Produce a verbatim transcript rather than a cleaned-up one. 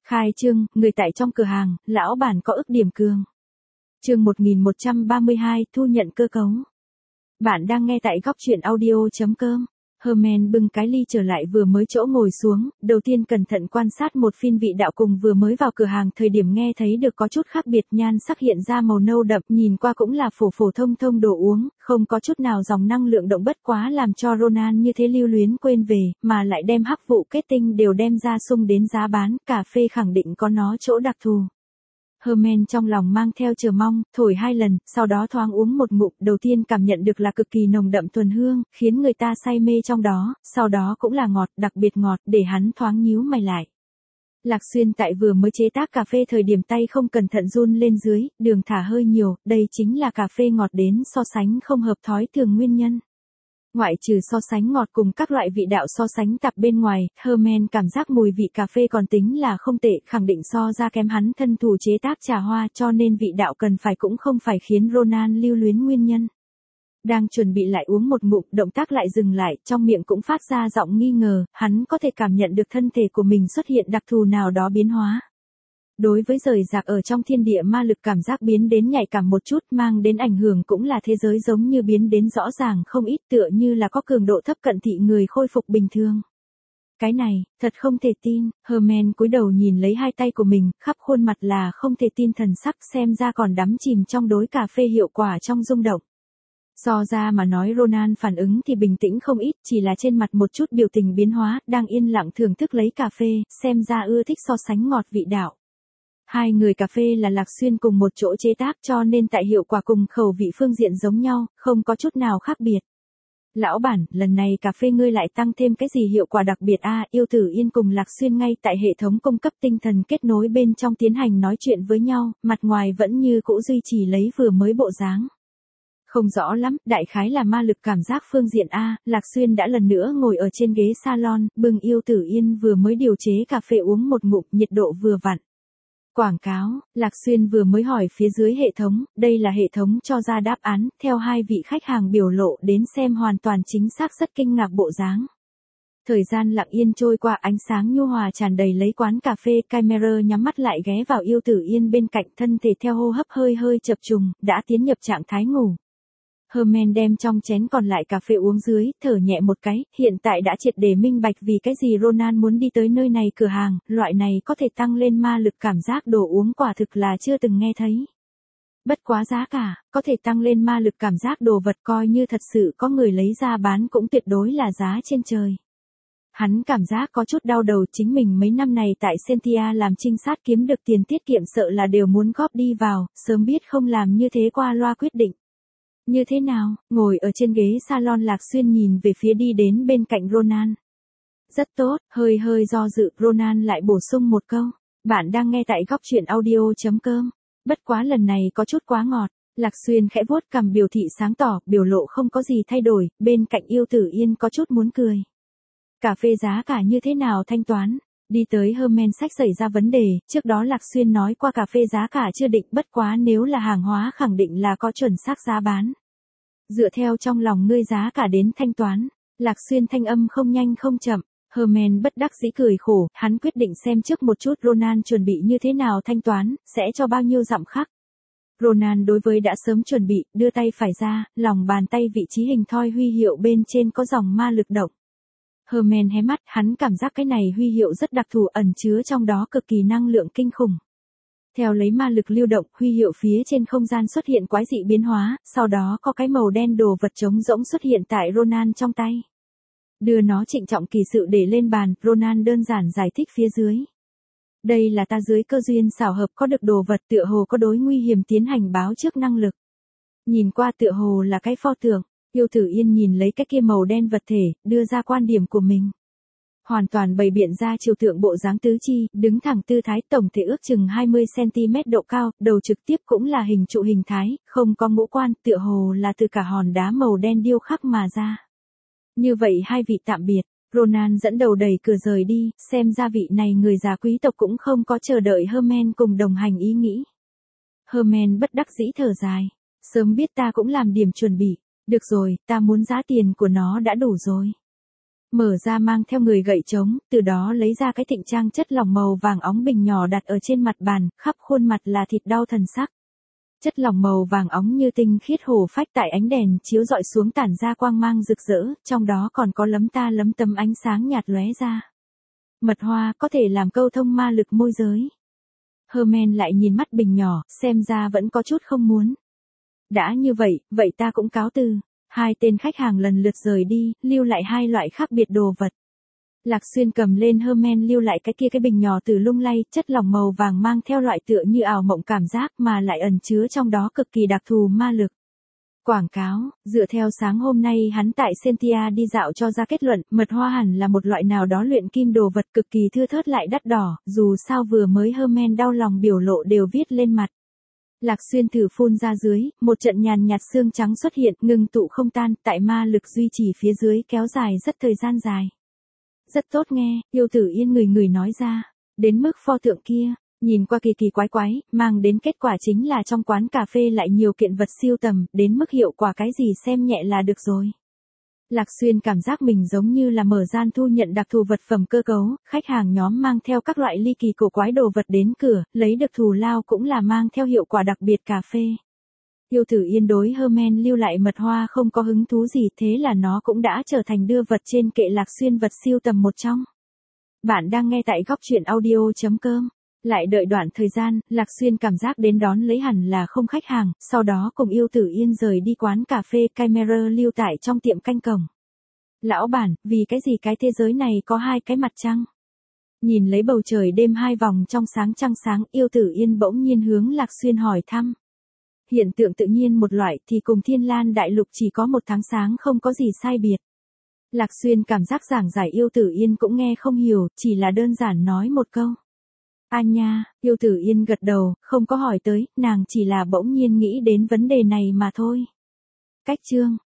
Khai trương, người tại trong cửa hàng, lão bản có ức điểm cường. Chương một nghìn một trăm ba mươi hai, thu nhận cơ cấu. Bạn đang nghe tại góc truyện audio.com. Herman bưng cái ly trở lại vừa mới chỗ ngồi xuống, đầu tiên cẩn thận quan sát một phiên vị đạo cùng vừa mới vào cửa hàng thời điểm nghe thấy được có chút khác biệt, nhan sắc hiện ra màu nâu đậm, nhìn qua cũng là phổ phổ thông thông đồ uống, không có chút nào dòng năng lượng động bất quá làm cho Ronan như thế lưu luyến quên về, mà lại đem hắc vụ kết tinh đều đem ra sung đến giá bán, cà phê khẳng định có nó chỗ đặc thù. Herman trong lòng mang theo chờ mong, thổi hai lần, sau đó thoáng uống một ngụm, đầu tiên cảm nhận được là cực kỳ nồng đậm thuần hương, khiến người ta say mê trong đó, sau đó cũng là ngọt, đặc biệt ngọt, để hắn thoáng nhíu mày lại. Lạc Xuyên tại vừa mới chế tác cà phê thời điểm tay không cẩn thận run lên dưới, đường thả hơi nhiều, đây chính là cà phê ngọt đến so sánh không hợp thói thường nguyên nhân. Ngoại trừ so sánh ngọt cùng các loại vị đạo so sánh tạp bên ngoài, Herman cảm giác mùi vị cà phê còn tính là không tệ, khẳng định so ra kém hắn thân thủ chế tác trà hoa, cho nên vị đạo cần phải cũng không phải khiến Ronan lưu luyến nguyên nhân. Đang chuẩn bị lại uống một ngụm, động tác lại dừng lại, trong miệng cũng phát ra giọng nghi ngờ, hắn có thể cảm nhận được thân thể của mình xuất hiện đặc thù nào đó biến hóa. Đối với rời rạc ở trong thiên địa ma lực cảm giác biến đến nhạy cảm một chút, mang đến ảnh hưởng cũng là thế giới giống như biến đến rõ ràng không ít, tựa như là có cường độ thấp cận thị người khôi phục bình thường. Cái này, thật không thể tin, Herman cúi đầu nhìn lấy hai tay của mình, khắp khuôn mặt là không thể tin thần sắc, xem ra còn đắm chìm trong đối cà phê hiệu quả trong rung động. So ra mà nói Ronan phản ứng thì bình tĩnh không ít, chỉ là trên mặt một chút biểu tình biến hóa, đang yên lặng thưởng thức lấy cà phê, xem ra ưa thích so sánh ngọt vị đạo. Hai người cà phê là Lạc Xuyên cùng một chỗ chế tác cho nên tại hiệu quả cùng khẩu vị phương diện giống nhau, không có chút nào khác biệt. Lão bản, lần này cà phê ngươi lại tăng thêm cái gì hiệu quả đặc biệt a? À, Yêu Tử Yên cùng Lạc Xuyên ngay tại hệ thống cung cấp tinh thần kết nối bên trong tiến hành nói chuyện với nhau, mặt ngoài vẫn như cũ duy trì lấy vừa mới bộ dáng. Không rõ lắm, đại khái là ma lực cảm giác phương diện A, Lạc Xuyên đã lần nữa ngồi ở trên ghế salon, bưng Yêu Tử Yên vừa mới điều chế cà phê uống một ngụm, nhiệt độ vừa vặn. Quảng cáo, Lạc Xuyên vừa mới hỏi phía dưới hệ thống, đây là hệ thống cho ra đáp án, theo hai vị khách hàng biểu lộ đến xem hoàn toàn chính xác rất kinh ngạc bộ dáng. Thời gian lặng yên trôi qua, ánh sáng nhu hòa tràn đầy lấy quán cà phê, camera nhắm mắt lại ghé vào Yêu Tử Yên bên cạnh, thân thể theo hô hấp hơi hơi chập trùng, đã tiến nhập trạng thái ngủ. Herman đem trong chén còn lại cà phê uống dưới, thở nhẹ một cái, hiện tại đã triệt để minh bạch vì cái gì Ronan muốn đi tới nơi này cửa hàng, loại này có thể tăng lên ma lực cảm giác đồ uống quả thực là chưa từng nghe thấy. Bất quá giá cả, có thể tăng lên ma lực cảm giác đồ vật coi như thật sự có người lấy ra bán cũng tuyệt đối là giá trên trời. Hắn cảm giác có chút đau đầu, chính mình mấy năm này tại Sentia làm trinh sát kiếm được tiền tiết kiệm sợ là đều muốn góp đi vào, sớm biết không làm như thế qua loa quyết định. Như thế nào, ngồi ở trên ghế salon Lạc Xuyên nhìn về phía đi đến bên cạnh Ronan. Rất tốt, hơi hơi do dự, Ronan lại bổ sung một câu. Bạn đang nghe tại góc truyện audio.com. Bất quá lần này có chút quá ngọt. Lạc Xuyên khẽ vuốt cằm biểu thị sáng tỏ, biểu lộ không có gì thay đổi, bên cạnh Yêu Tử Yên có chút muốn cười. Cà phê giá cả như thế nào thanh toán? Đi tới Herman sách xảy ra vấn đề, trước đó Lạc Xuyên nói qua cà phê giá cả chưa định, bất quá nếu là hàng hóa khẳng định là có chuẩn xác giá bán. Dựa theo trong lòng ngươi giá cả đến thanh toán, Lạc Xuyên thanh âm không nhanh không chậm, Herman bất đắc dĩ cười khổ, hắn quyết định xem trước một chút Ronan chuẩn bị như thế nào thanh toán, sẽ cho bao nhiêu dặm khắc. Ronan đối với đã sớm chuẩn bị, đưa tay phải ra, lòng bàn tay vị trí hình thoi huy hiệu bên trên có dòng ma lực động. Herman hé mắt, hắn cảm giác cái này huy hiệu rất đặc thù, ẩn chứa trong đó cực kỳ năng lượng kinh khủng. Theo lấy ma lực lưu động, huy hiệu phía trên không gian xuất hiện quái dị biến hóa, sau đó có cái màu đen đồ vật trống rỗng xuất hiện tại Ronan trong tay. Đưa nó trịnh trọng kỳ sự để lên bàn, Ronan đơn giản giải thích phía dưới. Đây là ta dưới cơ duyên xảo hợp có được đồ vật tựa hồ có đối nguy hiểm tiến hành báo trước năng lực. Nhìn qua tựa hồ là cái pho tượng. Yêu Tử Yên nhìn lấy cái kia màu đen vật thể, đưa ra quan điểm của mình. Hoàn toàn bày biện ra chiều tượng bộ dáng tứ chi, đứng thẳng tư thái, tổng thể ước chừng hai mươi xăng-ti-mét độ cao, đầu trực tiếp cũng là hình trụ hình thái, không có ngũ quan, tựa hồ là từ cả hòn đá màu đen điêu khắc mà ra. Như vậy hai vị tạm biệt, Ronan dẫn đầu đẩy cửa rời đi, xem ra vị này người già quý tộc cũng không có chờ đợi Herman cùng đồng hành ý nghĩ. Herman bất đắc dĩ thở dài, sớm biết ta cũng làm điểm chuẩn bị. Được rồi, ta muốn giá tiền của nó đã đủ rồi. Mở ra mang theo người gậy trống, từ đó lấy ra cái thịnh trang chất lỏng màu vàng óng bình nhỏ đặt ở trên mặt bàn, khắp khuôn mặt là thịt đau thần sắc. Chất lỏng màu vàng óng như tinh khiết hổ phách tại ánh đèn chiếu rọi xuống tản ra quang mang rực rỡ, trong đó còn có lấm ta lấm tấm ánh sáng nhạt lóe ra. Mật hoa có thể làm câu thông ma lực môi giới. Herman lại nhìn mắt bình nhỏ, xem ra vẫn có chút không muốn. Đã như vậy, vậy ta cũng cáo từ. Hai tên khách hàng lần lượt rời đi, lưu lại hai loại khác biệt đồ vật. Lạc Xuyên cầm lên Herman lưu lại cái kia cái bình nhỏ từ lung lay, chất lỏng màu vàng mang theo loại tựa như ảo mộng cảm giác mà lại ẩn chứa trong đó cực kỳ đặc thù ma lực. Quảng cáo, dựa theo sáng hôm nay hắn tại Sentia đi dạo cho ra kết luận, mật hoa hẳn là một loại nào đó luyện kim đồ vật cực kỳ thưa thớt lại đắt đỏ, dù sao vừa mới Herman đau lòng biểu lộ đều viết lên mặt. Lạc Xuyên thử phun ra dưới, một trận nhàn nhạt xương trắng xuất hiện, ngừng tụ không tan, tại ma lực duy trì phía dưới kéo dài rất thời gian dài. Rất tốt nghe, Yêu Tử Yên người người nói ra. Đến mức pho tượng kia, nhìn qua kỳ kỳ quái quái, mang đến kết quả chính là trong quán cà phê lại nhiều kiện vật siêu tầm, đến mức hiệu quả cái gì xem nhẹ là được rồi. Lạc Xuyên cảm giác mình giống như là mở gian thu nhận đặc thù vật phẩm cơ cấu, khách hàng nhóm mang theo các loại ly kỳ cổ quái đồ vật đến cửa, lấy được thù lao cũng là mang theo hiệu quả đặc biệt cà phê. Yêu Tử Yên đối Herman lưu lại mật hoa không có hứng thú gì, thế là nó cũng đã trở thành đưa vật trên kệ Lạc Xuyên vật siêu tầm một trong. Bạn đang nghe tại góc truyện audio chấm com. Lại đợi đoạn thời gian, Lạc Xuyên cảm giác đến đón lấy hẳn là không khách hàng, sau đó cùng Yêu Tử Yên rời đi quán cà phê Camera lưu tại trong tiệm canh cổng. Lão bản, vì cái gì cái thế giới này có hai cái mặt trăng? Nhìn lấy bầu trời đêm hai vòng trong sáng trăng sáng, Yêu Tử Yên bỗng nhiên hướng Lạc Xuyên hỏi thăm. Hiện tượng tự nhiên một loại thì cùng Thiên Lan Đại Lục chỉ có một tháng sáng không có gì sai biệt. Lạc Xuyên cảm giác giảng giải Yêu Tử Yên cũng nghe không hiểu, chỉ là đơn giản nói một câu. Anh nha, Yêu Tử Yên gật đầu, không có hỏi tới, nàng chỉ là bỗng nhiên nghĩ đến vấn đề này mà thôi. Cách chương